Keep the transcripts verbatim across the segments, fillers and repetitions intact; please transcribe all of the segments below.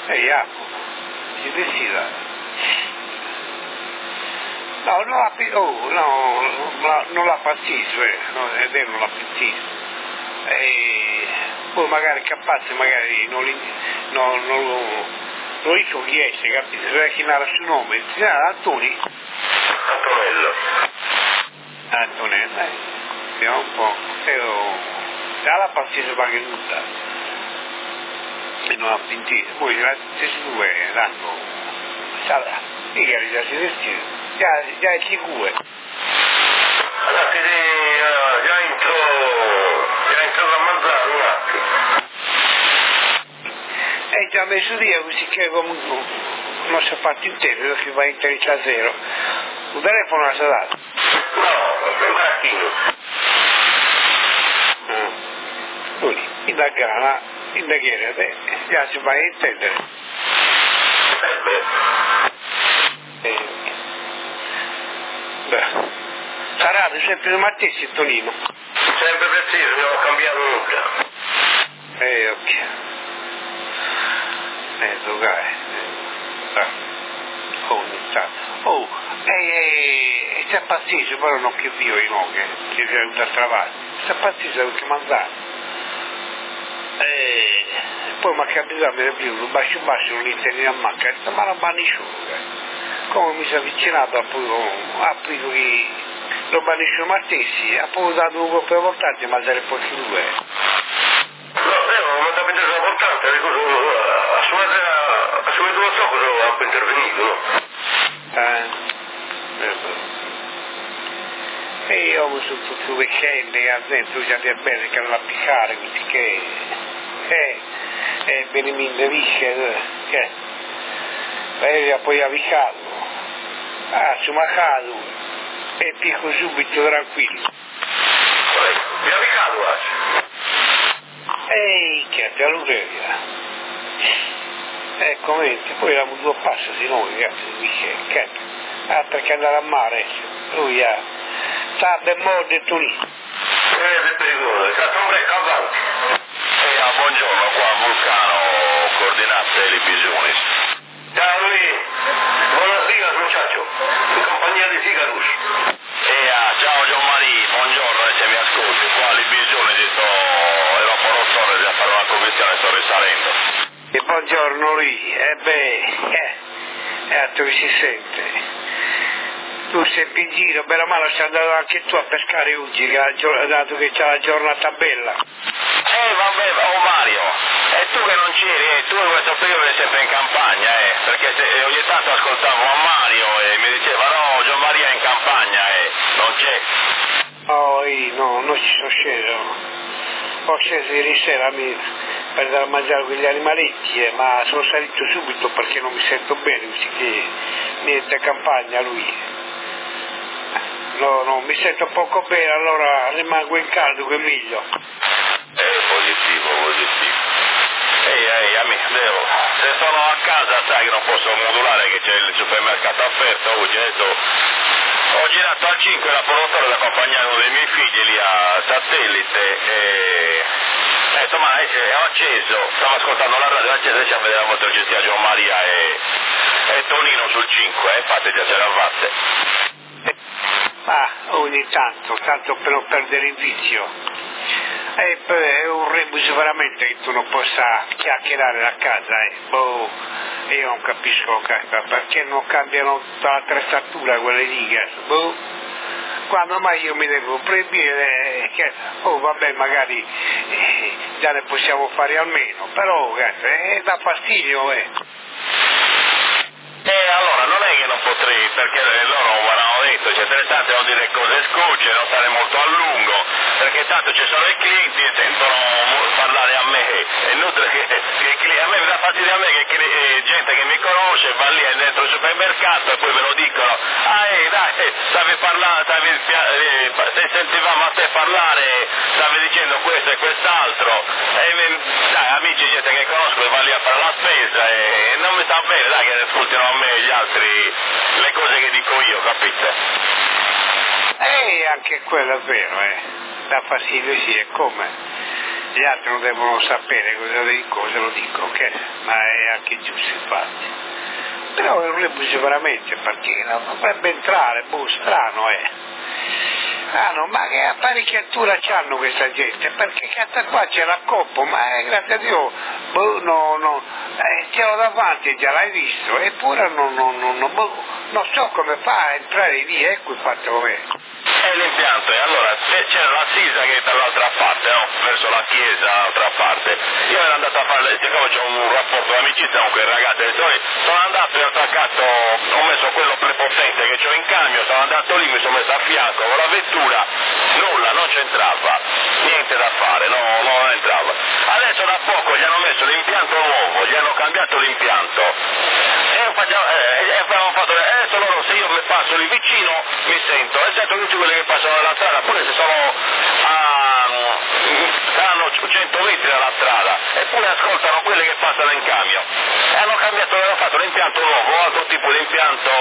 E ja, si decida. No, non la, oh, no, no, non la pazzisco, eh, no, è vero, non la pazzisco. E poi magari capace, magari non, li, no, non lo, lo dico chi è, capito? Se vai a chiamare il suo nome, si chiama Antoni. Antonello. Antonello, eh, vediamo un po'. Io, la pazzisco perché tutta. E non ha pentito. Poi la stessa due, l'hanno, sarà, magari già si destina. Già, già è sicuro. Allora, siete uh, già entro, già entrato a mangiare un attimo. È già messo via così che comunque non si è fatto intero che va in trenta zero. Un telefono la salata? No, per mattino. Ah. Quindi, in da grana, in da chiede, già si va a intendere. Eh beh. Eh, beh. Sarà sempre il mattino, Tonino. Sempre preciso, non ho cambiato nulla. Eh, ok. Eh, dove è? Oh, ogni tanto. Oh, eh, c'è pazzesco, però non che io in oghe, che si è venuto a trovare. C'è pazzesco perché mangiare. Eh, poi mi è capitato di aprire un bacio bacio, non intendo a manca, ma non va nessuno. Come mi sono avvicinato a aprire che lo banisce Mattessi, ha poi dato un colpo importante, ma sarebbe poi due. No, io non ho capito l'importanza, assumete non so cosa ho intervenuto, no? Eh, e io ho avuto tutto il weekend e a dentro già di bene che non la piccare, quindi che eh, eh, Benimin de Visce, che e poi avvicato, ah, ci mancato e picco subito tranquillo. Vi ha avvicato oggi? Ehi, che te lo via. Ecco, vedi, poi era un due passo di noi, ragazzi, dice, che altro che andare a mare, lui ha, sa ben morte tu lì. Eh, è pericoloso, è un break avanti. Eh, ah, buongiorno, qua Vulcano, coordinate le visioni. Ciao Luis, buonasera muchacho, in compagnia di Sigarus. Eh, ah, ciao Gianmaria, buongiorno, se mi ascolti, qua le visioni sto, ero a Porosore a fare una commissione, sto risalendo. E buongiorno lì, e beh, eh, è altro che si sente. Tu sei in giro, bella male sei andato anche tu a pescare oggi, dato che c'è la giornata bella. Eh vabbè, oh Mario, e tu che non c'eri, eh, tu in questo periodo sei sempre in campagna, eh, perché se, ogni tanto ascoltavo a Mario e mi diceva no, Gianmaria è in campagna, eh, non c'è. Oh, io no, non ci sono sceso. Ho sceso ieri sera mi, per andare a mangiare quegli animaletti, eh, ma sono salito subito perché non mi sento bene, così che niente a campagna lui. No, no, mi sento poco bene, allora rimango in caldo che è meglio. Eh, positivo, positivo. Ehi, ehi, amico, devo. Se sono a casa sai che non posso modulare che c'è il supermercato aperto, oggi adesso ho girato al cinque la Porosore ad accompagnare uno dei miei figli lì a satellite e eh, insomma eh, ho acceso, stavo ascoltando la radio, ho acceso e a vedere la motocicletta Gianmaria e, e Tonino sul cinque, eh, infatti già ce l'ha fatte. Ah, ogni tanto, tanto per non perdere il vizio. E poi è un rebus veramente che tu non possa chiacchierare da casa, eh. Boh, io non capisco perché non cambiano tutta l'attrezzatura quelle righe, boh. Quando mai io mi devo proibire, che, oh vabbè magari eh, già ne possiamo fare almeno, però eh, dà fastidio, eh. Eh, allora, non è che non potrei, perché loro mi hanno detto, c'è interessante non dire cose scucce, non stare molto a lungo, perché tanto ci sono i clienti e sentono parlare a me, è inutile che, che a me mi dà fastidio a me che, che eh, gente che mi conosce va lì dentro il supermercato e poi me lo dicono, ah eh, dai, stavi parlando, stavi, eh, se sentivamo a te parlare, stavi dicendo questo e quest'altro, e dai, amici, gente che conosco che va lì a fare la spesa e non mi sta bene, dai, che ascoltino a me gli altri le cose che dico io, capito? Eh, anche quello è vero, eh. Dà fastidio sì, è come. gli altri non devono sapere cosa dico, cosa lo dico, ok? Ma è anche giusto infatti. Però è un rebus veramente perché non dovrebbe entrare, boh, strano è. Ah no, ma che apparecchiatura c'hanno questa gente? Perché cazzo qua c'è la coppa, ma eh, grazie a Dio, boh, no, no, eh, ce l'ho davanti, già l'hai visto, eppure non, non, non, non, boh, non so come fa a entrare lì, ecco il fatto com'è. È l'impianto, e allora c'era la Sisa che è dall'altra parte, no? Verso la chiesa, dall'altra parte. Io ero andato a fare, siccome c'ho un rapporto d'amicizia con quel ragazzo, sono andato e ho attaccato, ho messo quello prepotente che c'ho in cambio, sono andato lì, mi sono messo a fianco con la vettura, nulla, non c'entrava, niente da fare, no, no, non entrava. Adesso da poco gli hanno messo l'impianto nuovo, gli hanno cambiato l'impianto e facciamo, eh, e abbiamo fatto, adesso loro se io mi passo lì vicino mi sento, e sento tutti quelli che passano dalla strada, pure se sono a, saranno cento metri dalla strada, eppure ascoltano quelli che passano in camion. E hanno cambiato, hanno fatto l'impianto nuovo, altro tipo di impianto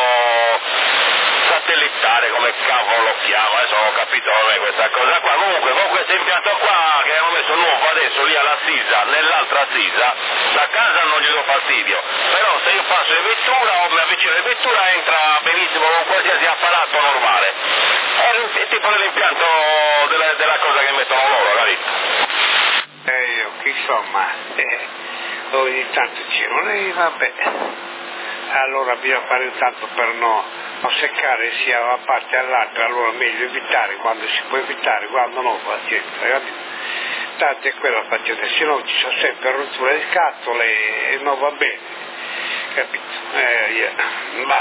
satellitare, come cavolo lo chiama, adesso non ho capito com'è questa cosa qua. Comunque con questo impianto qua che hanno messo nuovo adesso lì alla Sisa, nell'altra Sisa, da casa non gli do fastidio, però se io passo in vettura o mi avvicino in vettura entra benissimo con qualsiasi apparato normale. È il tipo dell'impianto della, della cosa che mettono loro, capito? Eh, io, insomma, eh, ogni tanto girano e vabbè. Allora bisogna fare intanto per no, non seccare sia da una parte all'altra, allora meglio evitare quando si può evitare, quando no, pazienza, capito? Tanto è quello faccete, se no ci sono sempre rotture di scatole e non va bene, capito? Eh, yeah. Va.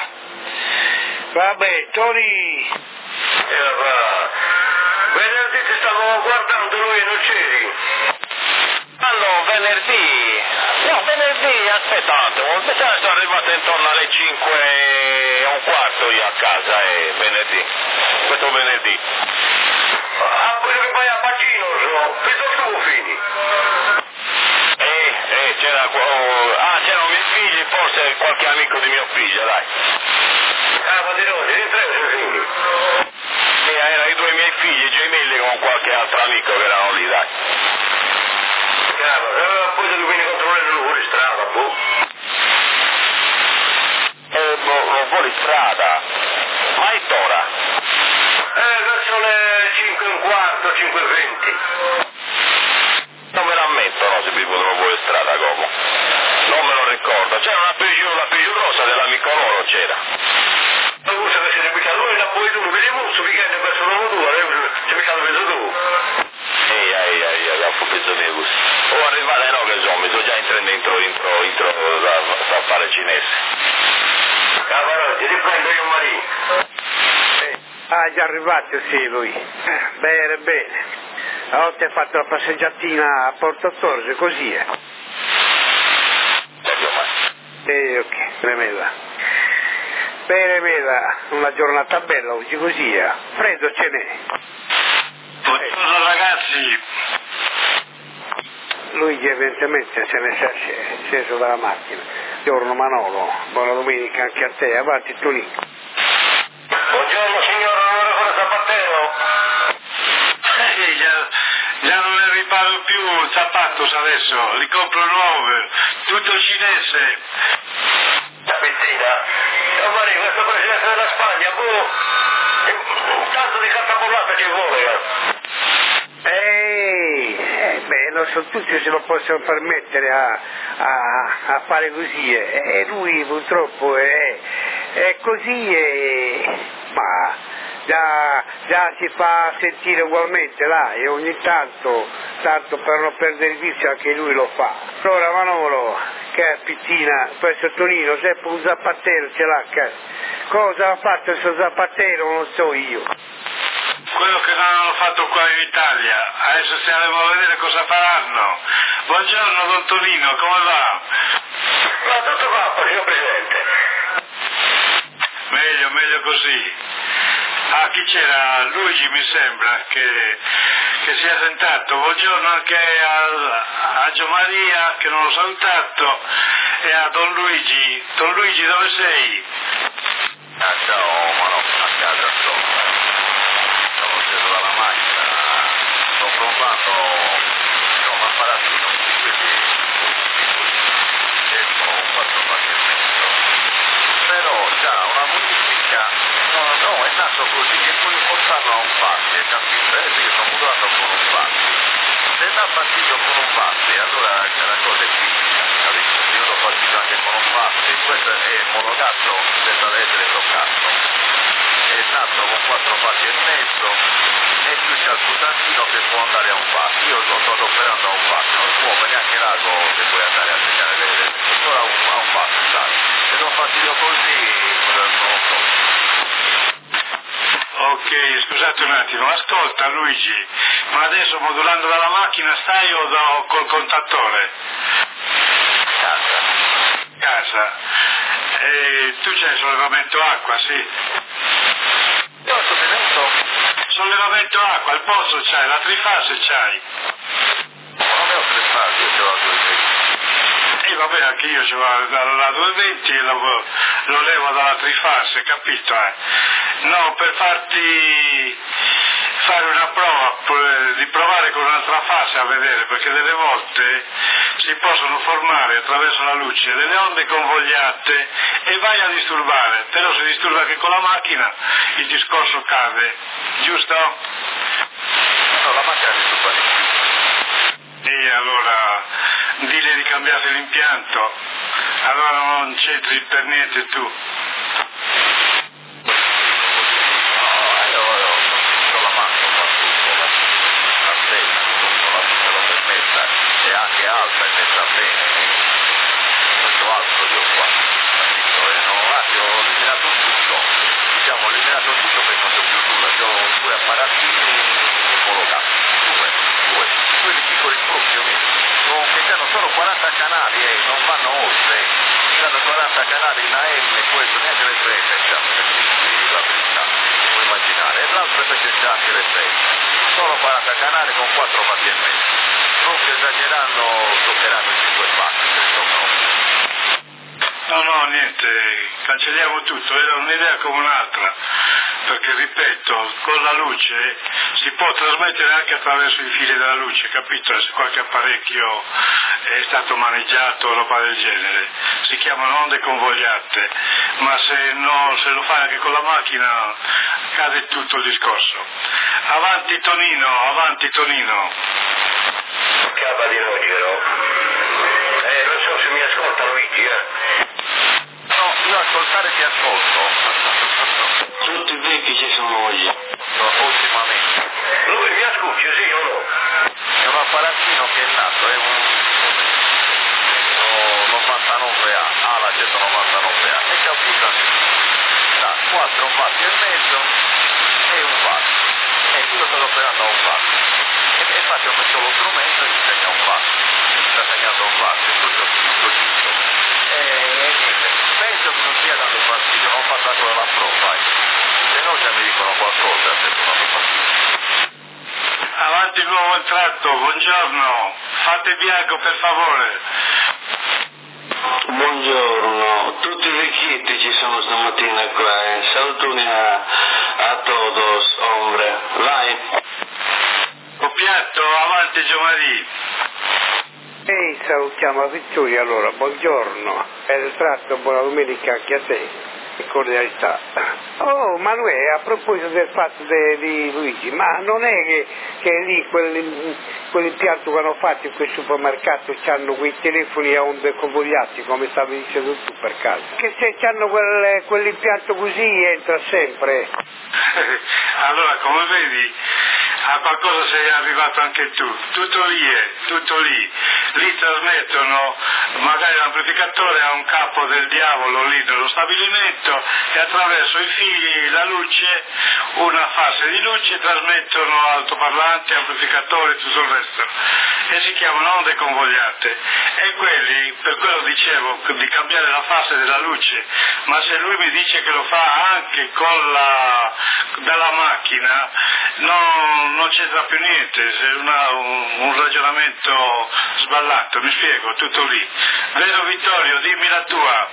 Vabbè, Tony! Eh, va. Venerdì ti stavo guardando, lui non c'eri? Allora, venerdì... No, venerdì, aspetta un attimo, mi sa che sono arrivato intorno alle cinque e un quarto io a casa, eh, venerdì, questo venerdì. Ah, quello che vai a Pagino, so, penso tu fini. Eh, eh, c'era, oh, ah, c'erano i miei figli, forse qualche amico di mio figlio, dai. Ah, ma di no, di tre sono figli. Sì, erano i due miei figli gemelli con qualche altro amico che erano lì, dai. Eh, poi devi venire a controllare fuori strada, boh. Eh, boh, fuori strada. Ma è ora? Eh, verso le cinque e un quarto, cinque e venti. Non me l'ammetto, no, se mi vedono fuori strada, come? Non me lo ricordo. C'era una Peugeot, la Peugeot rossa dell'amico loro, c'era. Ma cosa che siete piccato voi, la poi tu, vediamo su weekend verso l'uomo tuo, ci piccato penso tu. Ehi, ehi, ehi, ehi, ho penso mio così. O arrivare, no, che so, mi sto già entrando dentro, dentro, dentro, da, da fare cinese. Cavarotti, riprendo io Maria. Eh, ah, già arrivato, sì, lui. Eh, bene, bene. A volte ha fatto la passeggiatina a Porto Torre, così è. Eh, ok, tremenda. Bene, bene, una giornata bella oggi, così è. Freddo ce n'è. Buongiorno ragazzi. Luigi evidentemente se ne è sceso dalla macchina. Buongiorno Manolo, buona domenica anche a te, avanti Tonino. Buongiorno signor onorevole Zapattero. Eh, già, già non ne riparo più il zapatos adesso, li compro nuovi, tutto cinese. Stamattina, oh Maria, questo presidente della Spagna, boh, tanto di carta bollata ci vuole. Ehi, eh, beh, non so tutti se lo possono permettere a, a, a fare così, e eh. lui purtroppo è, è così, e, ma già, già si fa sentire ugualmente là, e ogni tanto, tanto per non perdere il vizio anche lui lo fa. Allora Manolo, che pittina, questo Tonino, sempre un zapattero ce l'ha, che, cosa ha fatto il suo zapattero non so io. Quello che non hanno fatto qua in Italia, adesso stiamo a vedere cosa faranno. Buongiorno Don Tonino, come va? Ma tutto va, signor Presidente. Meglio, meglio così. Ah, chi c'era? Luigi mi sembra che, che si è sentato. Buongiorno anche a, a Gio Maria che non l'ho salutato e a Don Luigi. Don Luigi dove sei? Ah, ciao, ma no, a casa sto. Sono sceso dalla macchina, sto provando, insomma, apparato, quindi escono un quattro passi e mezzo, però già una modifica, no, no, è nato così che puoi portarlo a un passi, hai capito? Eh, io sto mutando con un passi, se dà fastidio con un passi, allora c'è la cosa è fisica, capito? Io do fastidio anche con un passi, questo è monogatto senza essere toccato, è nato con quattro passi e mezzo, e più c'è il putantino che può andare a un passo. Io sto, sto operando a un passo, non si muove neanche l'ago che puoi andare a segnare le le solo a un, a un passo, sai. Se do fastidio così, non lo so. Ok, scusate un attimo, ascolta Luigi, ma adesso modulando dalla macchina stai o da, col contattore? Casa. Casa. E tu c'hai il sollevamento acqua, sì? Io sto tenendo... Sollevamento acqua, il pozzo c'hai, la trifase c'hai. Non ne ho tre fasi, io ce l'ho a duecento. E vabbè, anche io ce l'ho dalla duecento e lo, lo levo dalla trifase, capito? Eh? No, per farti fare una prova, di provare con un'altra fase a vedere, perché delle volte si possono formare attraverso la luce delle onde convogliate e vai a disturbare, però se disturba anche con la macchina il discorso cade, giusto? No, la macchina disturba di più. E allora dile di cambiare l'impianto, allora non c'entri per niente tu. È anche alta e messa bene, molto alto io qua, capito? E no, ah, io ho eliminato tutto, diciamo ho eliminato tutto perché non c'è più nulla, io ho due apparatini omologati, due, due, due di piccoli proprio, con, che hanno solo quaranta canali e eh, non vanno oltre, hanno quaranta canali in A M, questo neanche le trenta, diciamo, la verità, puoi immaginare, e l'altro invece c'è anche le trenta, solo quaranta canali con quattro passi e mezzo. Non che esagerando toccheranno i cinque passi, no, no, niente, cancelliamo tutto, era un'idea come un'altra, perché ripeto, con la luce si può trasmettere anche attraverso i fili della luce, capito? Se qualche apparecchio è stato maneggiato o roba del genere, si chiamano onde convogliate, ma se, no, se lo fai anche con la macchina cade tutto il discorso. Avanti Tonino, avanti Tonino. Capa di Rogero. Eh, non so se mi ascolta Luigi, eh. No, io ascoltare ti ascolto. Tutti i vecchi ci sono oggi. No, ultimamente. Lui mi ascolti, sì o no? È un apparatino che è nato, è un novantanove A, ah la centonovantanove A, e c'è un pulsantino. Da quattro passi e mezzo e un passo. E io sto operando a un passo. E infatti ho messo lo strumento e mi segna un passo, mi sta segnando un passo, tutto, tutto giusto. E, e niente, penso che non stia dando fastidio, non faccio ancora la prova, se no già mi dicono qualcosa se non mi fastidio. Avanti il nuovo entrato, buongiorno, fate bianco per favore. Buongiorno, tutti i vecchietti ci sono stamattina qua, eh. Salutoni a, a todos, hombre, vai. Copiato, avanti Giovanni. Ehi, salutiamo a Vittorio, allora, buongiorno, è tratto, buona domenica anche a te, e cordialità. Oh, Manuele, a proposito del fatto de, di Luigi, ma non è che, che lì quel, quell'impianto che hanno fatto in quel supermercato hanno quei telefoni a onde convogliate, come stavi dicendo tu per caso? Che se hanno quel, quell'impianto così entra sempre. Allora, come vedi, a qualcosa sei arrivato anche tu, tutto lì è, tutto lì, lì trasmettono, magari l'amplificatore ha un capo del diavolo lì nello stabilimento e attraverso i fili, la luce, una fase di luce trasmettono altoparlanti, amplificatori e tutto il resto e si chiamano onde convogliate e quelli, per quello dicevo di cambiare la fase della luce, ma se lui mi dice che lo fa anche con la, dalla macchina non, non c'entra più niente, è una, un, un ragionamento sballato, mi spiego, tutto lì. Vero Vittorio, dimmi la tua.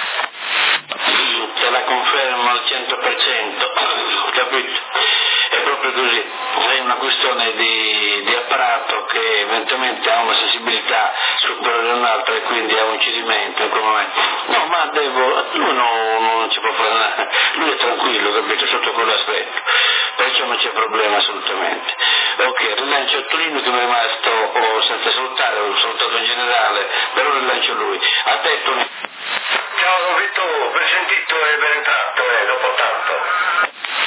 Te la confermo al cento per cento, capito? E proprio così, è una questione di, di apparato che evidentemente ha una sensibilità superiore a un'altra e quindi ha un cedimento in quel momento. No, ma devo, lui non, non ci può fare nada, lui è tranquillo, capito, sotto quell'aspetto, perciò non c'è problema assolutamente. Ok, rilancio a Tonino che mi è rimasto oh, senza salutare, ho salutato in generale, però rilancio lui. A te Tonino. Ciao Vittorio, ben sentito e ben entrato, eh, dopo tanto.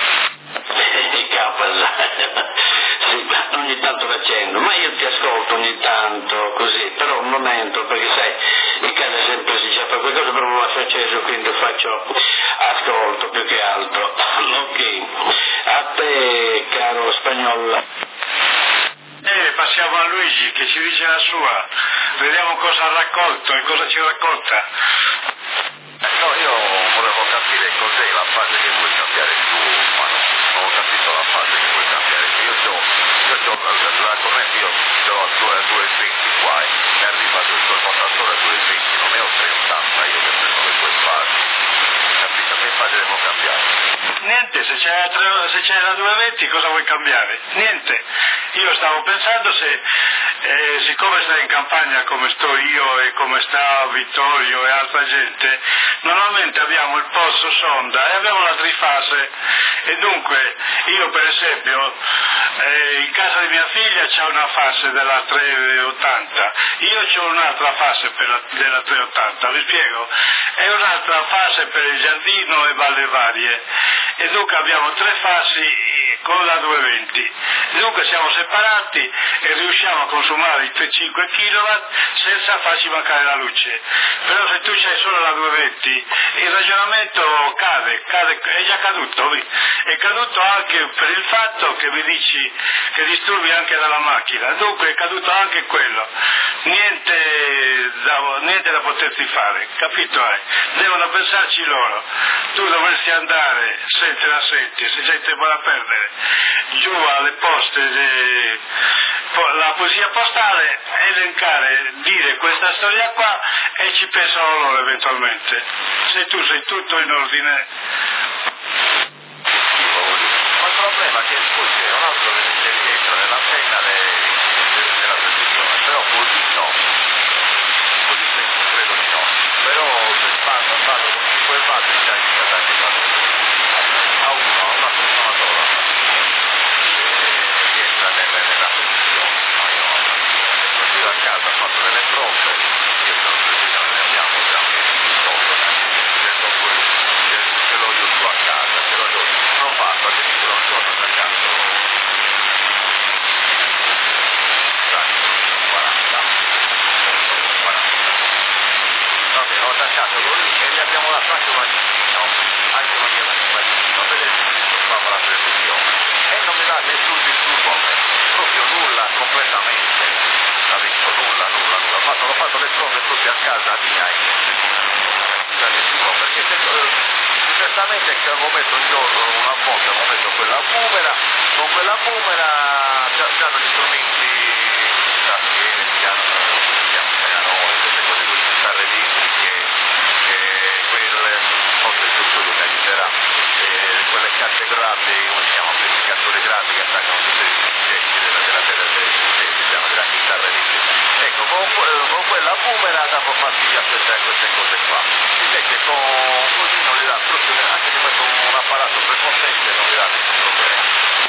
Sì, ogni tanto l'accendo, ma io ti ascolto ogni tanto così, però non entro perché sai, in casa sempre si fa qualcosa, però non lascio acceso, quindi faccio ascolto più che altro. Ok, a te caro Spagnolo. Eh, passiamo a Luigi che ci dice la sua, vediamo cosa ha raccolto e cosa ci racconta. No, io volevo capire cos'è la fase che vuoi cambiare tu, ma no, non ho capito la fase che vuoi cambiare tu. Io ho, io ho la corrente, io ho due venti qua e mi arriva il contatore a due venti, non è a tre ottanta, io che prendo le due fasi. Capito? Che fase devo cambiare? Niente, se c'è, la, se c'è la duecentoventi cosa vuoi cambiare? Niente. Io stavo pensando se, eh, siccome stai in campagna come sto io e come sta Vittorio e altra gente, normalmente abbiamo il pozzo sonda e abbiamo la trifase e dunque io per esempio eh, in casa di mia figlia c'è una fase della trecentottanta, io c'ho un'altra fase per la, della trecentottanta, vi spiego? È un'altra fase per il giardino e valle varie e dunque abbiamo tre fasi con la duecentoventi, dunque siamo separati e riusciamo a consumare i cinque chilowatt senza farci mancare la luce. Però se tu c'hai solo la duecentoventi il ragionamento cade, cade, è già caduto, è caduto anche per il fatto che mi dici che disturbi anche dalla macchina, dunque è caduto anche quello, niente da, niente da poterti fare, capito? Eh? Devono pensarci loro, tu dovresti andare, se te la senti, se c'hai tempo da perdere, giù alle poste, de, la poesia postale, elencare, dire questa storia qua e ci pensano loro eventualmente, se tu sei tutto in ordine. Ma il problema è che scusi, è un altro che c'è dietro nell'antenna della televisione, però così no, così credo di no, però se fanno, fanno con cinque watt già iniziato anche a uno, a una persona sola che entra nella televisione, ma io non ho giro a casa, ho fatto delle prove, io sono televisione, ne abbiamo già ce l'ho io su a casa, ce l'ho io, non fatto, addirittura un giorno da caso quaranta, vabbè, ho attaccato con lì e gli abbiamo dato anche un magnetino, anche un magnetino, vedete che stava la televisione e non mi dà nessun disturbo, proprio nulla completamente, capito? Nulla, nulla, nulla, ho fatto, ho fatto le prove tutte a casa mia e perché se, certamente che avevo messo un giorno una volta, avevo messo quella boomerang, con quella boomerang già hanno gli strumenti da schiene, si hanno queste cose così, chitarre elettriche, quelle, forse il tutto mi aiuterà, e quelle carte grafiche, come si chiama, amplificatori grafici che attaccano tutte le discetti della, della, della, della, della chitarra elettrica. Ecco, con, con quella boomerang da formarsi a queste, queste cose qua. Si vede che con, così non gli dà proprio, anche se metto un apparato prepotente non gli dà nessun problema.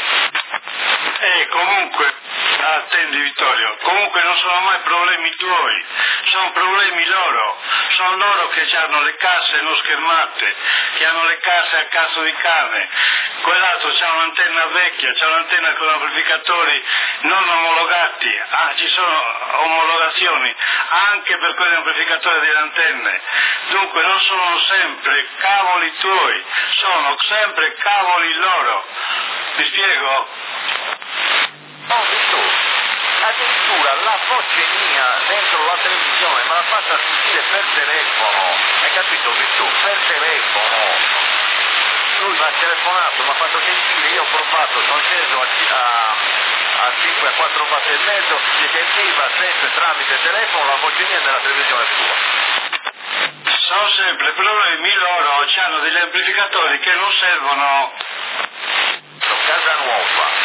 E comunque, attendi Vittorio, comunque non sono mai problemi tuoi, sono problemi loro, sono loro che hanno le casse non schermate, che hanno le casse a cazzo di cane, quell'altro c'ha un'antenna vecchia, c'ha un'antenna con amplificatori non omologati, ah, ci sono omologazioni anche per quegli amplificatori delle antenne, dunque non sono sempre cavoli tuoi, sono sempre cavoli loro, mi spiego? No, tu, addirittura la voce mia dentro la televisione me la fatta sentire per telefono, hai capito Vittu? Per telefono. Lui mi ha telefonato, mi ha fatto sentire, io ho provato, sono sceso a, a, a cinque a quattro watt e mezzo, si sentiva sempre tramite telefono la voce mia nella televisione sua. Sono sempre problemi loro, hanno degli amplificatori che non servono. Casa nuova.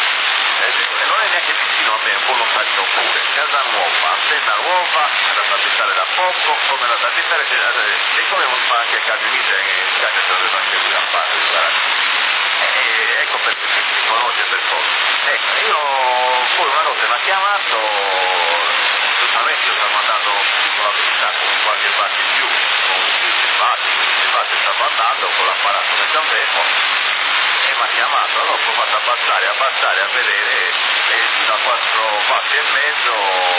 e non è neanche vicino a me, è un po' lontanino pure. Casa nuova, antenna nuova, è da abitare da poco, come da abitare, e come fa anche a Carminite, che in Italia se lo deve anche lui a fare, e ecco perché si conosce per forza. Ecco, io poi una notte mi ha chiamato, giustamente io stavo andando con la verità, con qualche parte in più, con un più simpatico, infatti stavo andando con l'apparato che avevo, e mi ha chiamato, allora ho fatto abbassare, abbassare, a vedere, e fino a quattro passi e mezzo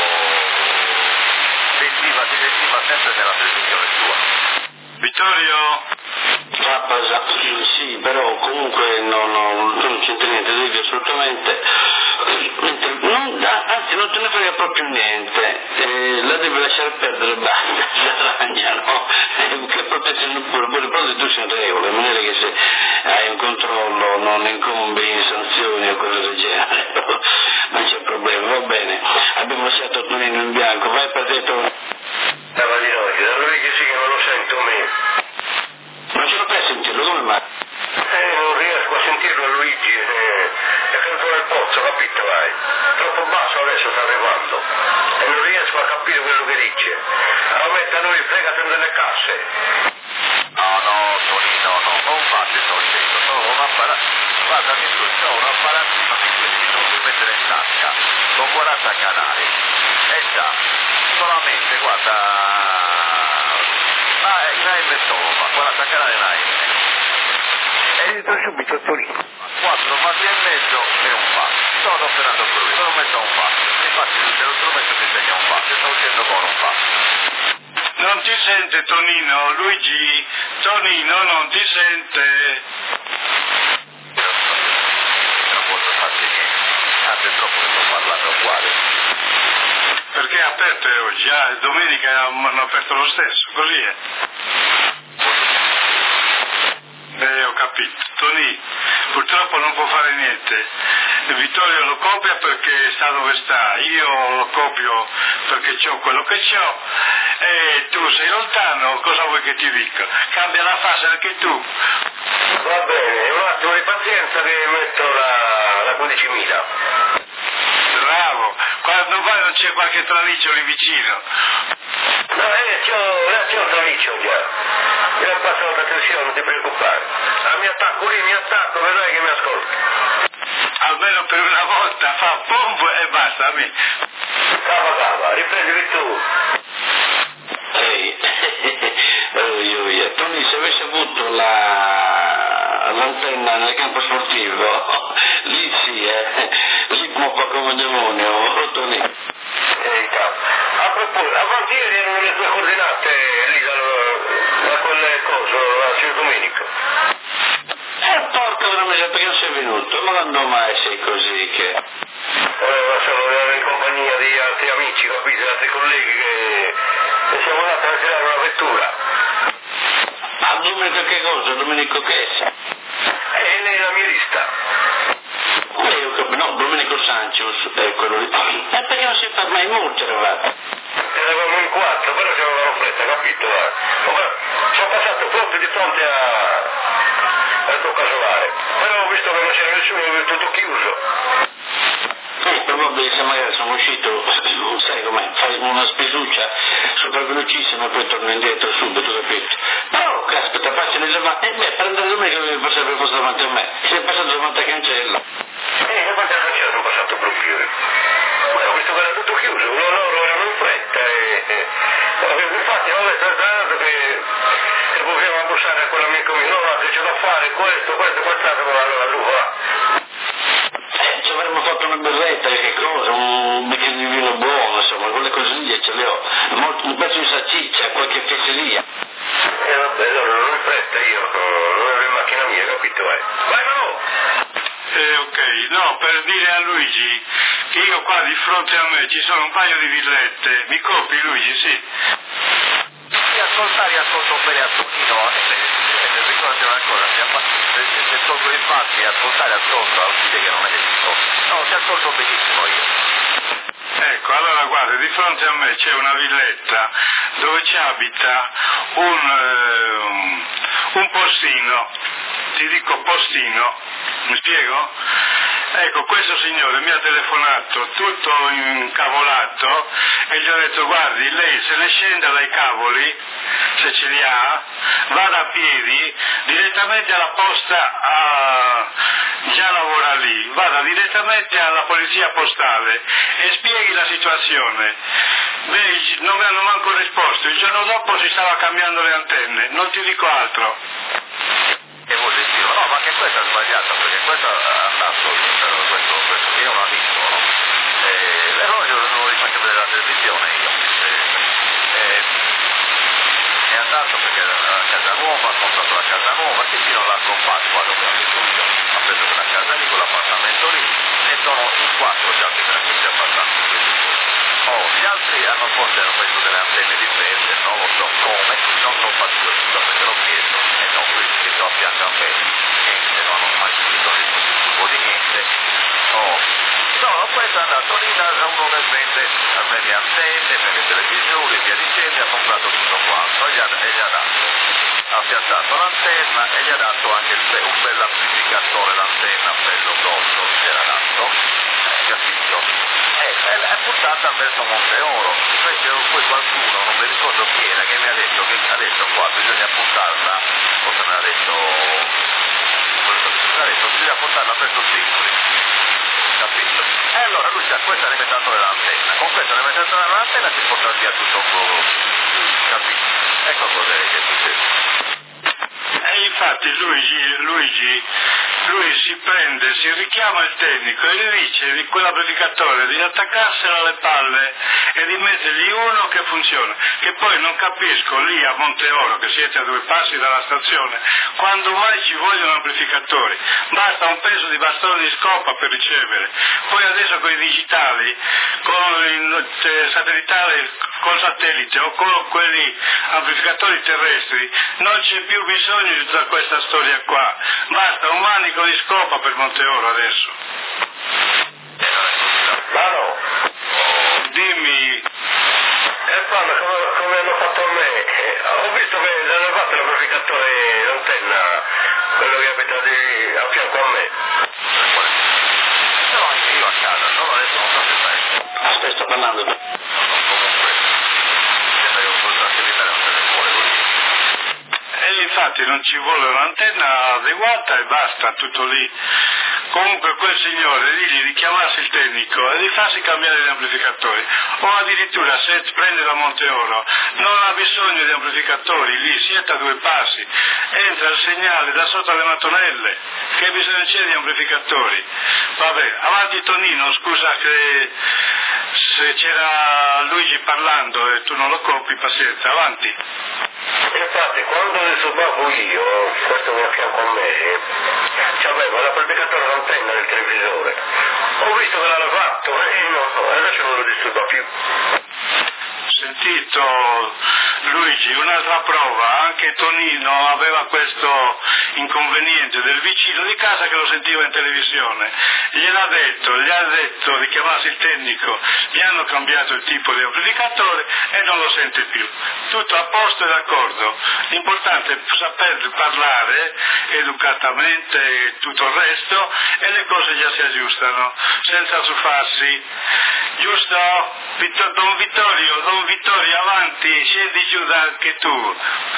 sentiva, si sentiva sempre nella televisione sua. Vittorio? Rapasa, sì, però comunque non, non, non c'entra niente, devi assolutamente, mentre, non, anzi non te ne frega proprio niente, eh, la devi lasciare perdere, basta, la ragna, no? Eh, che protezione pure, pure però tu sei regole, in maniera che se hai un controllo non incombi in sanzioni o cose del genere, non c'è problema, va bene, abbiamo lasciato Tonino in bianco, vai per te Tonino. Stava di notte, da lui che sì che non lo sento me. Non ce lo fai a sentirlo, come mai? Eh, non riesco a sentirlo Luigi, eh, è caduto nel pozzo, capito vai? Troppo basso adesso sta arrivando e non riesco a capire quello che dice. Allora mette a lui, fregatene delle casse. No, no, Tonino, no, non fate Tonino, sono un apparato, guarda che tu c'ho un apparatino di quelli che non puoi mettere in tasca, con quaranta canali, e già, solamente, guarda, ah, è Naim e Toma, quaranta canali Naim. E entro subito Tonino, quattro passi e mezzo e un passo, sono operato per lui, sono messo a un passo, infatti lo strumento ti segna un passo, sto uscendo con un passo. Non ti sente Tonino, Luigi, Tonino non ti sente. Non posso farti niente, tanto è troppo che sto parlando uguale. Perché è aperto è oggi, ah, domenica hanno aperto lo stesso, così è. Eh, ho capito. Toni, purtroppo non può fare niente. Vittorio lo copia perché sta dove sta, io lo copio perché ho quello che ho, e tu sei lontano, cosa vuoi che ti dica? Cambia la fase anche tu. Va bene, un attimo di pazienza che metto la, la quindicimila. Bravo, quando vai non c'è qualche traliccio lì vicino. No, eh, c'ho, eh, c'ho un traliccio già. Mi ha passato la tensione, non ti preoccupare. Ah, mi attacco lì, mi attacco, vedrai che mi ascolti. Almeno per una volta fa pompo e basta a me. Cava, cava, riprendimi tu. Ehi, oh, io, io. Tony, se avessi avuto la, l'antenna nel campo sportivo, lì sì, eh, lì può fa come un demonio, oh, Tony. Ehi, cava. A proposito, avanti ieri erano le tue coordinate lì da, da quel coso, da Sir Domenico. Eh, porca veramente, perché non sei venuto? Ma quando mai sei così che... Eh, ma sono ero in compagnia di altri amici, capite, altri colleghi che, che siamo andati a tirare una vettura. Ah, Domenico che cosa? Domenico che è? È nella mia lista. Eh, ho capito, no, Domenico Sanchez, è quello lì. Eh, perché non si fa mai molto, eravate? Eravamo in quattro, però ci avevamo fretta, capito? Eh? Ma sono passato proprio di fronte a... al tuo casolare, però ho visto che non c'era nessuno, ho visto tutto chiuso. Eh, probabile se magari sono uscito, sai com'è, fai una spisuccia super velocissima e poi torno indietro subito, capito? Però, caspita, passi le giornate, eh beh, per andare domenica devi passare per posto davanti a me, sei passato davanti a cancello. Eh, davanti alla cancello sono passato proprio io. Ma ho visto che era tutto chiuso, loro erano in fretta e... e infatti non è stato che... che potevamo bussare a quell'amico mio, no, no, che c'è da fare, questo, questo, quest'altro, ma allora tu va. Eh, ci avremmo fatto una berretta, che cosa, un bicchiere di vino buono, insomma, quelle cose lì ce le ho, molto, un pezzo di salsiccia, qualche fesseria. E eh, vabbè, allora non in fretta io, non avevo in macchina mia, capito, vai. Vai, no! Eh, ok, no, per dire a Luigi che io qua di fronte a me ci sono un paio di villette, mi copi Luigi, sì. Di ascoltare, ascolto bene a Tonino, eh, ricordi una cosa, se, se tolgo i passi, ascoltare, ascolto, vuol dire che non è che si ascolta. No, ti ascolto benissimo io. Ecco, allora guarda, di fronte a me c'è una villetta dove ci abita un, eh, un postino, ti dico postino, mi spiego? Ecco, questo signore mi ha telefonato tutto incavolato e gli ho detto: guardi, lei se ne scenda dai cavoli, se ce li ha, vada a piedi direttamente alla posta, a... già lavora lì, vada direttamente alla polizia postale e spieghi la situazione. Beh, non mi hanno manco risposto, il giorno dopo si stava cambiando le antenne, non ti dico altro. E vuol dire, no, ma anche questa è sbagliata, perché questa ha andato, questo, questo che io non ho visto, no? Eh, l'errore io non lo riesco anche a vedere la televisione io. Eh, è andato perché era la casa nuova, ha comprato la casa nuova, che chi non l'ha comprato, qua dove ho detto io, ha preso quella casa lì, quell'appartamento lì, e sono in quattro già che sono questi appartamenti. Oh, gli altri hanno forse hanno preso delle antenne diverse, non lo so come, non sono faziosi, perché l'ho chiesto e non quelli che sono a fianco a me, niente, non hanno mai sentito nessun tipo di niente. Oh, no, questo è andato lì da uno che vende, vende antenne, vende televisori e via dicendo, ha comprato tutto quanto e gli ha, e gli ha dato, ha piazzato l'antenna e gli ha dato anche il, un bel amplificatore, l'antenna bello grosso, gli era dato, eh, capito? È puntata verso Monteoro, invece poi qualcuno, non mi ricordo chi era, che mi ha detto che adesso qua bisogna puntarla, cosa mi ha detto, mi ha detto bisogna puntarla verso Tivoli, capito? E allora lui c'ha questa alimentatore dell'antenna, con questa alimentatore dell'antenna si porta via tutto un po', capito? Ecco cos'è che è successo. E infatti Luigi, Luigi, lui si prende, si richiama il tecnico e gli dice di quell'amplificatore di attaccarselo alle palle e di mettergli uno che funziona, che poi non capisco lì a Monteoro, che siete a due passi dalla stazione, quando mai ci vogliono amplificatori, basta un peso di bastone di scopa per ricevere, poi adesso con i digitali, con il satellitare, col satellite o con quelli amplificatori terrestri, non c'è più bisogno di tutta questa storia qua, basta un manico di scopa per Monteoro adesso. Ma no, dimmi. e guarda come, come hanno fatto a me, eh, ho visto che hanno fatto l'amplificatore l'antenna, quello che abita di, a fianco a me. No, anche io a casa, no, adesso non so se stai. Aspetta, sto parlando. No, comunque, sembra che un satellitare non se ne vuole così. E infatti non ci vuole un'antenna adeguata e basta, tutto lì. Comunque quel signore digli di chiamarsi il tecnico e di farsi cambiare gli amplificatori, o addirittura se prende da Monteoro non ha bisogno di amplificatori, lì siete a due passi, entra il segnale da sotto le mattonelle, che bisogno c'è di amplificatori? Vabbè, avanti Tonino, scusa che se c'era Luigi parlando e tu non lo copi, pazienza, avanti. Infatti quando disturbavo io, questo che è a fianco a me, c'aveva l'amplificatore l'antenna del televisore, ho visto che l'aveva fatto e non so, adesso non lo disturba più. Sentito Luigi, un'altra prova, anche Tonino aveva questo inconveniente del vicino di casa che lo sentiva in televisione, gliel'ha detto, gli ha detto di chiamarsi il tecnico, gli hanno cambiato il tipo di amplificatore e non lo sente più, tutto a posto e d'accordo, l'importante è saper parlare educatamente e tutto il resto e le cose già si aggiustano, senza soffarsi, giusto? Vittor- Don Vittorio, Don Vittorio, avanti, scendi giù da anche tu.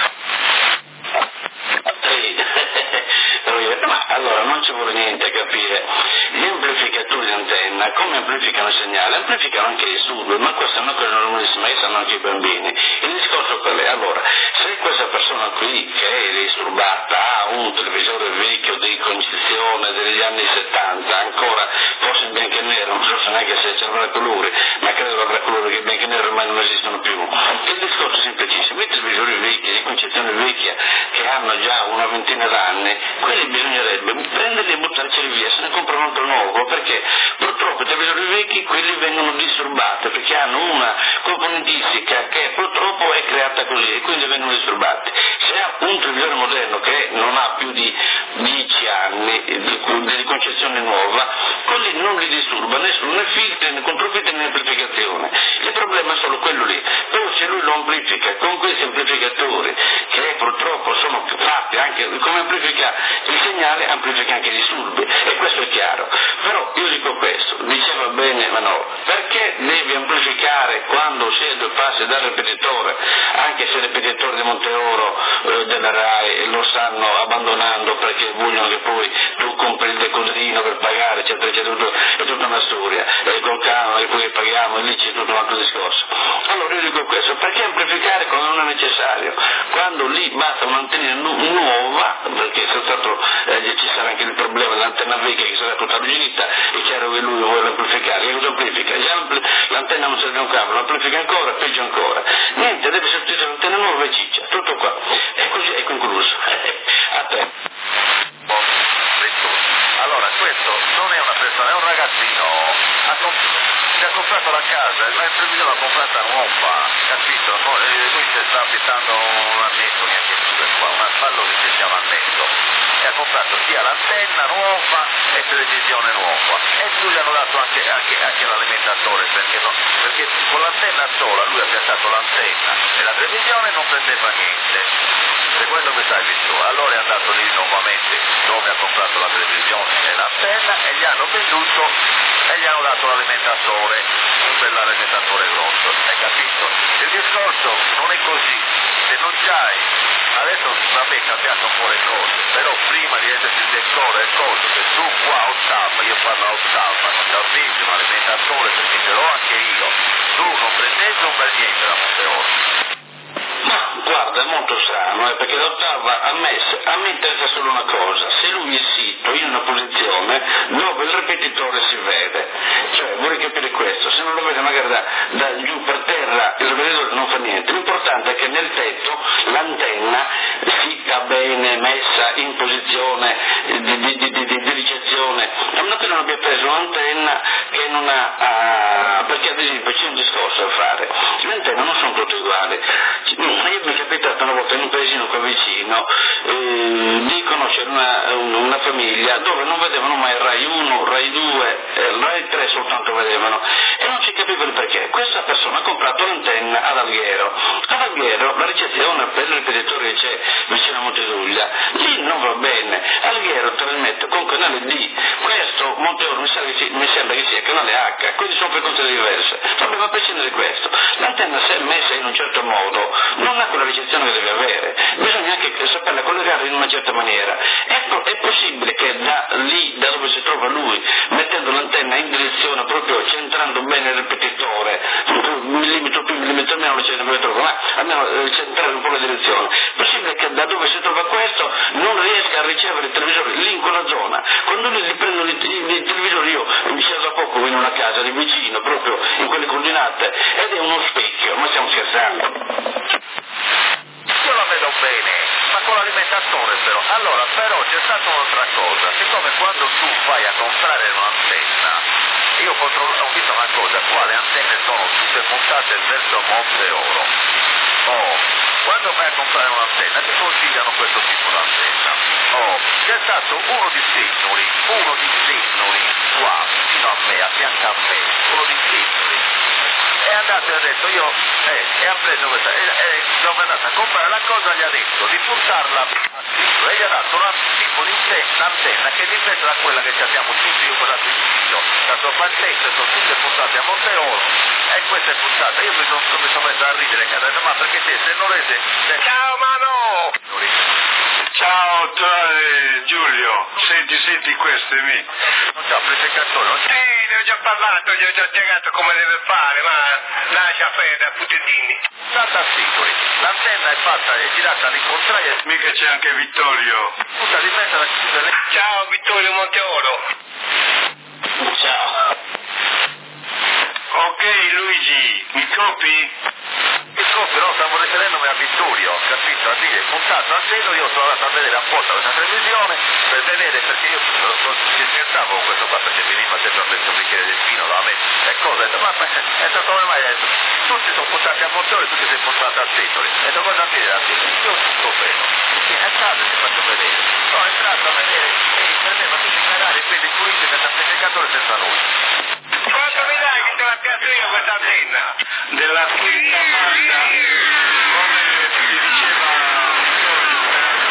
Ma allora non ci vuole niente a capire, gli amplificatori di antenna come amplificano il segnale? Amplificano anche il surdo, ma questa è una cosa normalissima, e sanno anche i bambini. Il discorso qual è? Allora, se questa persona qui che è disturbata ha un televisore vecchio di concezione degli anni settanta, ancora forse in bianco e nero, non so se neanche se c'erano i colori, ma credo che avrà colori che in bianco e nero ormai non esistono più. Il discorso è semplicissimo, i televisori vecchi di concezione vecchia che hanno già una ventina d'anni, quelli bisognerebbe prenderli e buttarceli via, se ne comprano un altro nuovo, perché purtroppo i televisori vecchi quelli vengono disturbati perché hanno una componentistica che purtroppo è creata così e quindi vengono disturbati. Se ha un televisore moderno che non ha più di dieci anni di concezione nuova, quelli non li disturba nessuno, né filtri, né controfiltri, né amplificazione. Il problema è solo quello lì. Però se lui lo amplifica con questi amplificatori che purtroppo sono fatti anche, come amplifica il segnale amplifica anche i disturbi, e questo è chiaro. Però io dico questo, diceva bene Manolo, perché devi amplificare quando si è due passi dal ripetitore, anche se i ripetitori di Monteoro eh, della RAI lo stanno abbandonando perché vogliono che poi tu compri il decoderino per pagare, eccetera, eccetera, tutto, è tutta una storia, e col canone che poi paghiamo, e lì c'è tutto un altro discorso. Allora io dico questo, perché amplificare quando non è necessario? Quando lì basta un'antenna nu- nuova, perché senz'altro eh, ci sarà anche il problema dell'antenna vecchia che sarà tutta arrugginita, è chiaro che lui vuole amplificare, che cosa amplifica? Già l'antenna non serve un cambio, amplifica ancora, peggio ancora. Niente, deve sostituire l'antenna nuova e ciccia, tutto qua. E così è concluso. A te. Allora, questo non è una persona, è un ragazzino, ha comp- si è comprato la casa, ma in previsione l'ha comprata nuova, capito? No, eh, lui si sta abitando un annetto, neanche due qua, un fallo che si chiama annetto, e ha comprato sia l'antenna nuova e televisione nuova, e lui gli hanno dato anche, anche, anche l'alimentatore, perché, no? Perché con l'antenna sola lui ha piazzato l'antenna e la televisione non prendeva niente. Seguendo questa visto, allora è andato lì nuovamente dove ha comprato la televisione e l'antenna e gli hanno venduto e gli hanno dato l'alimentatore, per l'alimentatore grosso, hai capito? Il discorso non è così, se non c'hai, adesso vabbè cambiato un po' le cose, però prima di esserci il decore e cose, che tu qua ottava, io parlo a ottava, non c'ho vinto un alimentatore perché ce l'ho anche io, tu non prendete un bel niente da Monteoro. Ma guarda, è molto strano, eh, perché l'ottava a me, a me interessa solo una cosa, se lui è sito in una posizione dove il ripetitore si vede, cioè vorrei capire questo, se non lo vede magari da, da giù per terra il ripetitore non fa niente, l'importante è che nel tetto l'antenna sia bene messa in posizione di, di, di, di, di ricezione, a meno che non abbia preso un'antenna che non ha, uh, perché ad esempio c'è un discorso da fare, le antenne non sono tutte uguali. Io mi è capitato una volta in un paesino qua vicino eh, di conoscere una, una famiglia dove non vedevano mai Rai uno, Rai due, eh, Rai tre soltanto vedevano, e non si capiva il perché. Questa persona ha comprato l'antenna ad Alghero, ad Alghero la ricezione per il ripetitore che c'è vicino a Monteduglia, lì non va bene, Alghero trasmette con canale D, questo Monteoro mi, mi sembra che sia canale H, quindi sono frequenze diverse. Vabbè, ma a prescindere di questo, l'antenna se è messa in un certo modo non ha quella ricezione che deve avere, bisogna anche saperla collegare in una certa maniera. Ecco, è possibile che da lì, da dove si trova lui, mettendo l'antenna in direzione, proprio centrando bene il ripetitore, millimetro più, millimetro meno, non c'è dove trova, ma almeno eh, centrare un po' la direzione, è possibile che da dove si trova questo non riesca a ricevere il televisore lì in quella zona. Quando lui gli prendono i, i, i televisori, io mi sceso da poco in una casa di vicino, proprio in quelle coordinate, ed è uno specchio, ma stiamo scherzando. Io la vedo bene, ma con l'alimentatore però. Allora, però c'è stata un'altra cosa, siccome quando tu vai a comprare un'antenna, io ho visto una cosa, qua le antenne sono tutte puntate verso Monteoro. Oh, quando vai a comprare un'antenna ti consigliano questo tipo di antenna. Oh, c'è stato uno di Signori, uno di Signori, qua, fino a me, a fianco a me, uno di Signori. È andato e ha detto io, eh, e ha preso questa, e, e sono andato a comprare la cosa, gli ha detto di puntarla a sinistra e gli ha dato un tipo di antenna che è diversa da quella che abbiamo tutti, io guardato in video, la sua partenza sono tutte puntate a Monteoro e questa è puntata, io mi sono, mi sono messo a ridere, che ha detto, ma perché te se non rese... Se... Ciao Mano! Ciao t- eh, Giulio, senti, senti questo è me. Non c'ha amplificatore, non c'è... Sì, ne ho già parlato, gli ho già spiegato come deve fare, ma lascia fede a puttini. Puntata a singoli, l'antenna è fatta, è girata all'incontrario. Mica c'è anche Vittorio. Tutta diversa da chiudere. Ciao Vittorio Monteoro. Ciao. Ok Luigi, mi copi? Il coppio, no, stavo riferendomi a Vittorio, capito? A dire, puntato a seno, io sono andato a vedere apposta questa televisione per vedere, perché io ci scherzavo con questo qua, perché veniva sempre a questo bicchiere di vino da me e cosa, ho detto, ma è stato come mai detto, tutti sono puntati a Monteoro e tutti sono puntati a Setoli, e detto cosa dire a Setoli? Io tutto bene, sì, è stato ti faccio vedere, sono entrato a vedere e prendeva tutti i canali, vedi puliti senza amplificatore senza luce. Quanto mi dai che te la piazzo io questa antenna? Della quinta banda, come ti diceva Vittorio,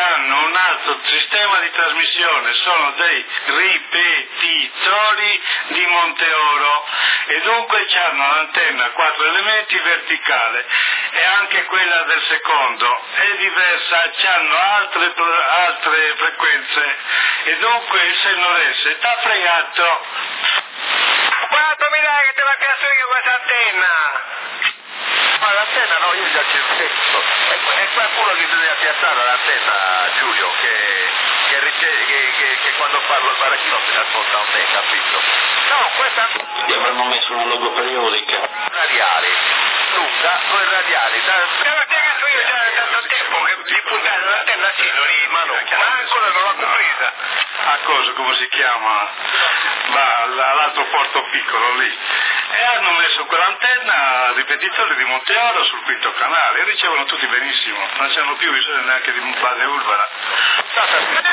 hanno un altro sistema di trasmissione, sono dei ripetitori di Monteoro e dunque hanno l'antenna a quattro elementi verticale e anche quella del secondo è diversa, hanno altre, altre frequenze e dunque il Sennorese t'ha fregato. Quanto mi dai che te la piazzo io questa antenna? Ma l'antenna no, io già ci ho detto, è, è qualcuno che bisogna piazzare l'antenna, Giulio, che, che, rice- che, che, che quando parlo il baracchino se ne ascolta un me, capito? No, questa Gli avremmo messo una logo periodica. radiali, lunga, con radiali, da... Te la piazzo io già da tanto tempo che di puntare l'antenna Sinori, ma no, ma ancora non l'ho compresa. A cosa, come si chiama? Va all'altro porto piccolo lì. E hanno messo quell'antenna ripetitore di Monteoro sul quinto canale e ricevono tutti benissimo, non c'hanno più bisogno neanche di base Urbana. da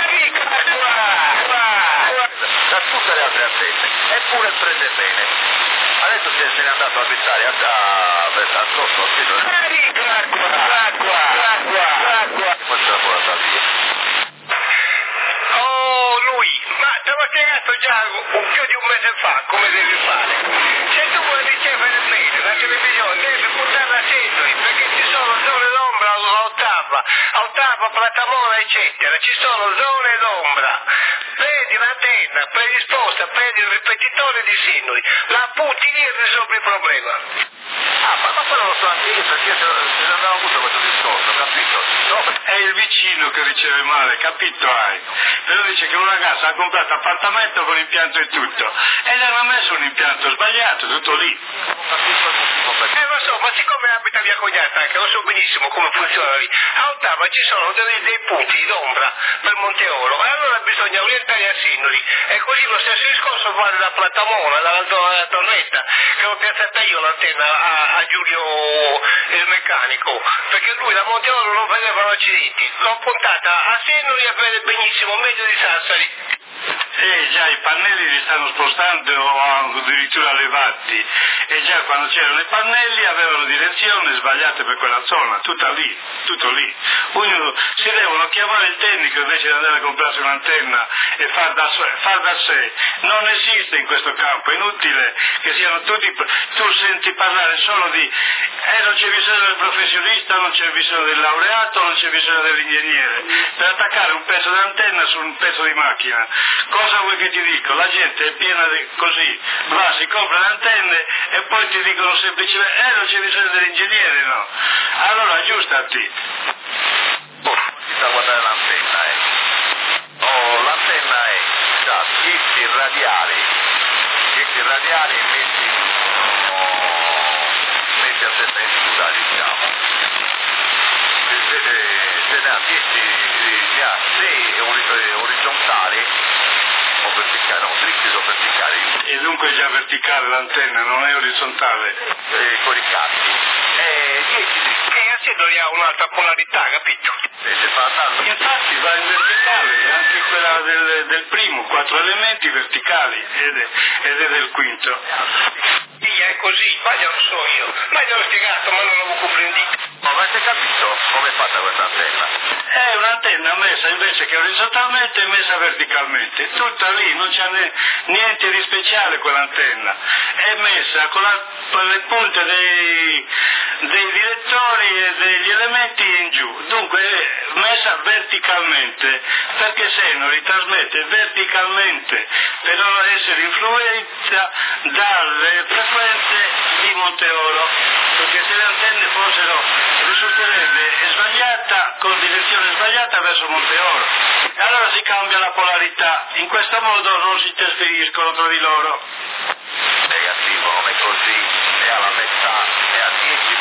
tutte le altre antenne, eppure prende bene. Adesso se se n'è andato a abitare a, a, a sotto, a questa porta via. Oh, lui, ma te l'ho spiegato già un più di un mese fa come devi fare. Se tu vuoi ricevere bene la televisione devi puntarla a Sendri, perché ci sono zone d'ombra a ottava, a ottava, platamona, eccetera, ci sono zone d'ombra. Prendi l'antenna predisposta, prendi il ripetitore di Sendri, la punti lì e risolvi il problema. Ah, ma, ma quello lo so anche io, perché se, se ne andavo avuto questo discorso, capito? No, È il vicino che riceve male, capito hai? Però dice che un ragazzo ha comprato appartamento con impianto e tutto e gli hanno messo un impianto sbagliato, tutto lì. non capisco il motivo perché. Eh lo so, ma siccome abita mia cognata, che lo so benissimo come funziona lì, a Ottava ci sono dei, dei punti d'ombra per Monteoro, e allora bisogna orientare a Sindri, e così lo stesso discorso vale da Platamona, dalla zona della Torretta, che ho piazzata io l'antenna a, a Giulio il meccanico, perché lui da Monteoro non vedeva accidenti, l'ho puntata a Sindri e vede benissimo, meglio di Sassari. E già i pannelli li stanno spostando o addirittura levati e già quando c'erano i pannelli avevano direzioni sbagliate per quella zona, tutta lì, tutto lì. Uno, si devono chiamare il tecnico invece di andare a comprarsi un'antenna e far da, far da sé. Non esiste in questo campo, è inutile che siano tutti, tu senti parlare solo di eh non c'è bisogno del professionista, non c'è bisogno del laureato, non c'è bisogno dell'ingegnere per attaccare un pezzo d'antenna su un pezzo di macchina. Cosa vuoi che ti dico? La gente è piena di così, va, si compra le antenne e poi ti dicono semplicemente eh non c'è bisogno dell'ingegnere, no? Allora aggiustati. Oh, ti sta a guardare l'antenna, eh. Oh, l'antenna è da dieci radiali, dieci radiali messi, oh, messi a testa in chiusa, diciamo. Se, se ne ha dieci, ne ha sei orizzontali, o verticali, no, dritti o verticali. E dunque è già verticale l'antenna, non è orizzontale. Eh, con i cazzi. E dieci dritti. E a Sindri ha un'altra polarità, capito? E se fa andando. Infatti va in verticale, anche quella del, del primo, quattro elementi verticali ed è, ed è del quinto. Sì, è così, ma glielo so io. Ma gliel'ho spiegato, ma non l'avevo compreso. Ma avete capito come è fatta questa antenna? È un'antenna messa invece che orizzontalmente è messa verticalmente, tutta lì, non c'è ne, niente di speciale quell'antenna, è messa con, la, con le punte dei, dei direttori e degli elementi in giù, dunque è messa verticalmente, perché se non ritrasmette verticalmente per non essere influenza dalle frequenze di Monteoro, perché se le antenne fossero risulterebbe sbagliata con direzione sbagliata verso Monteoro e allora si cambia la polarità, in questo modo non si trasferiscono tra di loro. Negativo, non è così, è alla metà, è a dieci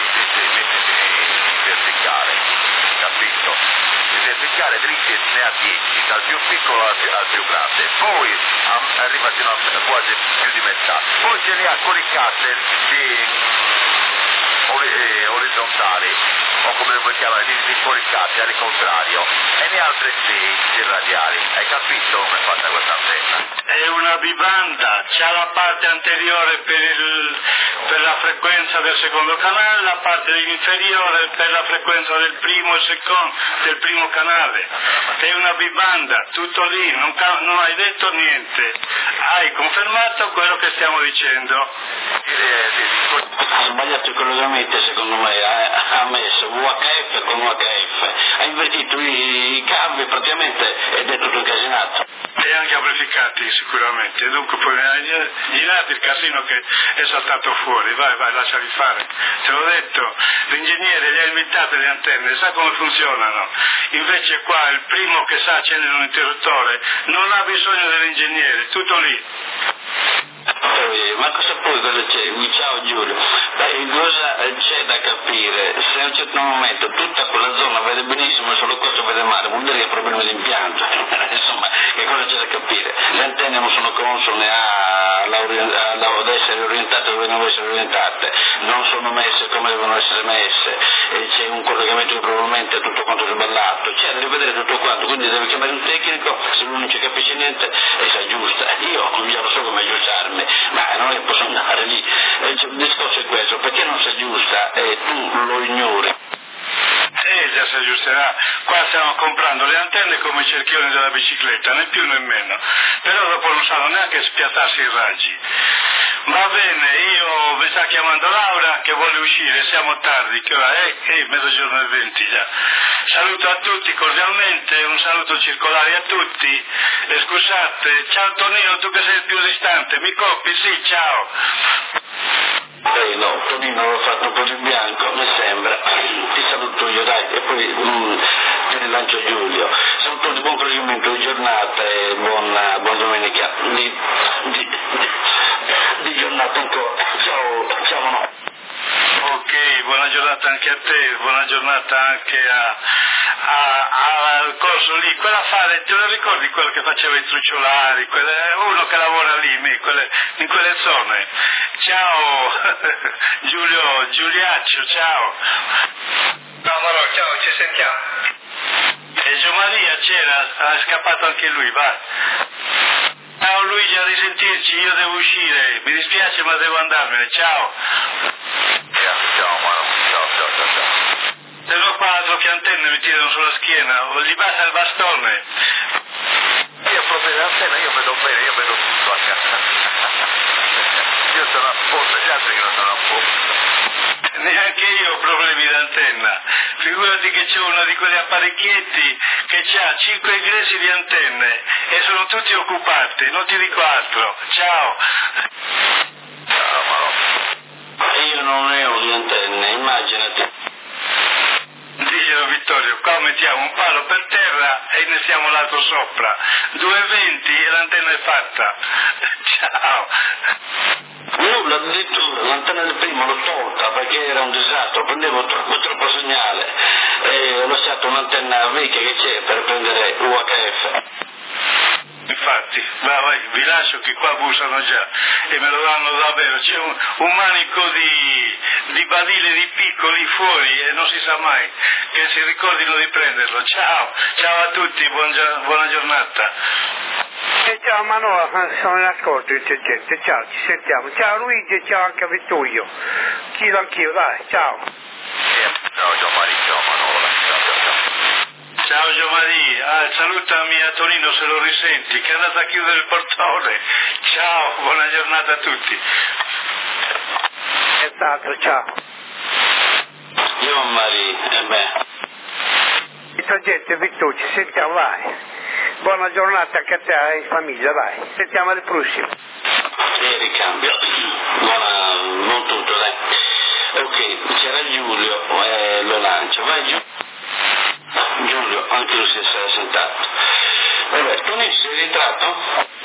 metri verticale, capito? Il verticale dritti ne ha dieci, dal più piccolo al, al più grande, poi a, arriva fino a quasi più di metà, poi ce li ha con i cutter di ori- orizzontali, o come le vuoi chiamare, disporicati al contrario, e ne altresì radiali. Hai capito come è fatta questa antenna? È una bibanda, c'ha la parte anteriore per, il, per la frequenza del secondo canale, la parte inferiore per la frequenza del primo e secondo, del primo canale. È una bibanda, tutto lì, non, non hai detto niente. Hai confermato quello che stiamo dicendo. Ha sbagliato i collegamenti, secondo me, ha, ha messo V H F con U H F, ha invertito i, i cavi praticamente ed è tutto incasinato. E anche amplificati sicuramente, e dunque poi girate il casino che è saltato fuori. Vai, vai, lasciali fare. Te l'ho detto, l'ingegnere gli ha inventate le antenne, sa come funzionano. Invece qua il primo che sa accendere un interruttore non ha bisogno dell'ingegnere, tutto lì. Ma cosa poi cosa c'è? Ciao Giulio, beh, cosa c'è da capire? Se a un certo momento tutta quella zona vede benissimo e solo questo vede male, vuol dire che ha problemi di impianto. Insomma, che cosa c'è da capire? Le antenne non sono consone ad essere orientate dove devono essere orientate, non sono messe come devono essere messe, e c'è un collegamento che probabilmente è tutto quanto sballato, c'è da rivedere tutto quanto, quindi deve chiamare un tecnico, se lui non ci capisce niente e si aggiusta. Io non già lo so come aggiustarmi, ma non è che posso andare lì. Il discorso è questo, perché non si aggiusta e tu lo ignori? Eh, già si aggiusterà. Qua stiamo comprando le antenne come i cerchioni della bicicletta, né più né meno. Però dopo non sanno neanche spiattarsi i raggi. Va bene, io mi sta chiamando Laura che vuole uscire, siamo tardi, che ora è? Eh, mezzogiorno e venti già. Saluto a tutti cordialmente, un saluto circolare a tutti. E scusate, ciao Tonino, tu che sei il più distante, mi copi? Sì, ciao. Eh no, Tonino l'ho fatto un po' di bianco, mi sembra. Ti saluto io, dai, e poi mm, te ne lancio Giulio. Saluto di buon proseguimento di giornata e buona, buona domenica. Di, di, di giornata ancora. Ciao, ciao no. Ok, buona giornata anche a te, buona giornata anche a, a, a, al corso lì, quella fare, te lo ricordi quello che faceva i trucciolari, quelle, uno che lavora lì, in quelle, in quelle zone. Ciao Giulio, Giuliaccio, ciao. No, Marò, ciao, ci sentiamo. E Gio Maria c'era, è scappato anche lui, va. Ciao Luigi, a risentirci, io devo uscire, mi dispiace ma devo andarmene, ciao. Ciao Marò, ciao, ciao, ciao, ciao. Se no qua altro che antenne mi tirano sulla schiena, gli basta il bastone. Io proprio l'antenna, io vedo bene, io vedo tutto a casa. Io sono a posto, gli altri che non sono a posto. Neanche io ho problemi d'antenna. Figurati che c'è uno di quegli apparecchietti che ha cinque ingressi di antenne e sono tutti occupati, non ti dico altro. Ciao. Ciao Marò. Io non ne ho di antenne, immaginati. Diglielo Vittorio, qua mettiamo un palo per terra e innestiamo l'altro sopra. due venti e l'antenna è fatta. Ciao. Nulla, addirittura l'antenna del primo l'ho tolta perché era un disastro, prendevo troppo, troppo segnale e ho lasciato un'antenna vecchia che c'è per prendere U H F. Infatti, va, vai, vi lascio che qua bussano già e me lo danno davvero, c'è un, un manico di, di badile di piccoli fuori e non si sa mai, che si ricordino di prenderlo. Ciao, ciao a tutti, buon, buona giornata. E ciao Manola, sono in ascolto il gente, ciao, ci sentiamo. Ciao Luigi e ciao anche a Vittorio. Chiedo anch'io, dai, ciao. Ciao Giovanni, ciao Manola, ciao ciao ciao. Ciao Giovanni, ah, salutami a Tonino se lo risenti, che è andato a chiudere il portone. Ciao, buona giornata a tutti. Esatto, ciao. Io Maria, e beh. Ciao gente, Vittorio, ci sentiamo, dai. Buona giornata anche a te e in famiglia, dai. Sentiamo alle prossime. E ricambio. Buona, non tutto, dai. Ok, c'era Giulio, eh, lo lancio. Vai Giulio. Giulio, anche lui si è sentato. Vabbè, tu ne sei ritratto?